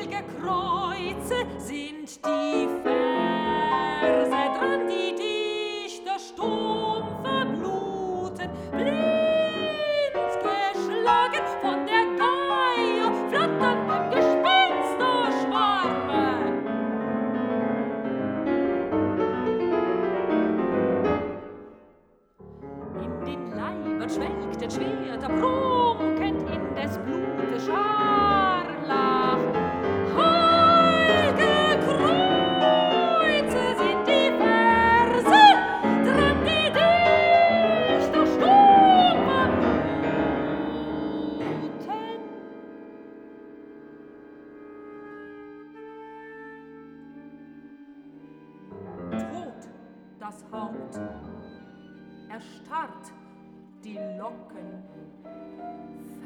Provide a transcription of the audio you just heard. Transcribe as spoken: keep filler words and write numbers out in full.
Heilige Kreuze sind die Verse dran, die Dichter stumm verbluten, blind geschlagen von der Geier, flatterndem Gespensterschwarme. In den Leibern schwelgten Schwerter, prunkend in des Blutes Scharlach. Heilige Kreuze sind die Verse, dran die Dichter stumm verbluten. Tot das Haupt, erstarrt die Locken,